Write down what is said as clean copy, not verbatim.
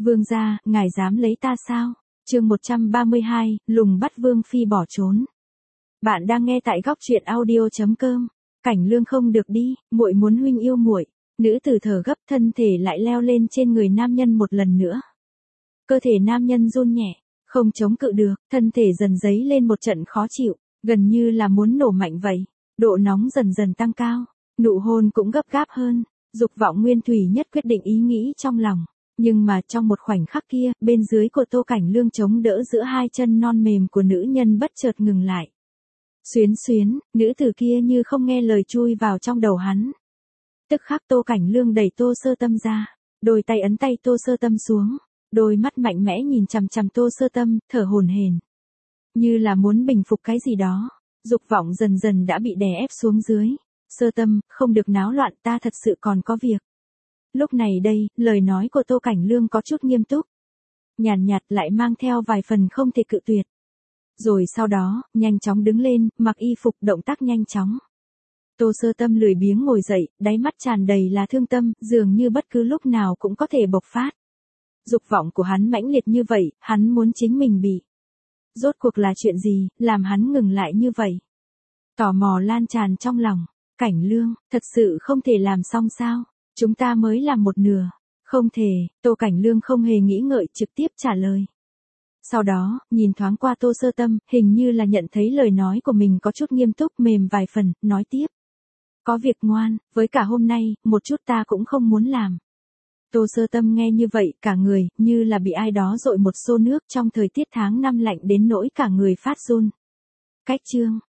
Vương gia, ngài dám lấy ta sao? Chương 132, lùng bắt Vương phi bỏ trốn. Bạn đang nghe tại góc truyện audio.com. Cảnh Lương không được đi, muội muốn huynh yêu muội. Nữ tử thở gấp, thân thể lại leo lên trên người nam nhân một lần nữa. Cơ thể nam nhân run nhẹ, không chống cự được, thân thể dần dấy lên một trận khó chịu, gần như là muốn nổ mạnh vậy. Độ nóng dần dần tăng cao, nụ hôn cũng gấp gáp hơn, dục vọng nguyên thủy nhất quyết định ý nghĩ trong lòng. Nhưng mà trong một khoảnh khắc kia, bên dưới của Tô Cảnh Lương chống đỡ giữa hai chân non mềm của nữ nhân bất chợt ngừng lại. Xuyến xuyến, nữ tử kia như không nghe lời chui vào trong đầu hắn. Tức khắc Tô Cảnh Lương đẩy Tô Sơ Tâm ra, đôi tay ấn tay Tô Sơ Tâm xuống, đôi mắt mạnh mẽ nhìn chằm chằm Tô Sơ Tâm, thở hổn hển, như là muốn bình phục cái gì đó. Dục vọng dần dần đã bị đè ép xuống dưới. Sơ Tâm, không được náo loạn, ta thật sự còn có việc. Lúc này đây, lời nói của Tô Cảnh Lương có chút nghiêm túc, nhàn nhạt lại mang theo vài phần không thể cự tuyệt. Rồi sau đó, nhanh chóng đứng lên, mặc y phục, động tác nhanh chóng. Tô Sơ Tâm lười biếng ngồi dậy, đáy mắt tràn đầy là thương tâm, dường như bất cứ lúc nào cũng có thể bộc phát. Dục vọng của hắn mãnh liệt như vậy, hắn muốn chính mình bị. Rốt cuộc là chuyện gì, làm hắn ngừng lại như vậy? Tò mò lan tràn trong lòng. Cảnh Lương, thật sự không thể làm xong sao? Chúng ta mới làm một nửa. Không thể, Tô Cảnh Lương không hề nghĩ ngợi trực tiếp trả lời. Sau đó, nhìn thoáng qua Tô Sơ Tâm, hình như là nhận thấy lời nói của mình có chút nghiêm túc mềm vài phần, nói tiếp. Có việc ngoan, với cả hôm nay, một chút ta cũng không muốn làm. Tô Sơ Tâm nghe như vậy, cả người, như là bị ai đó dội một xô nước trong thời tiết tháng năm lạnh đến nỗi cả người phát run. Cách chương.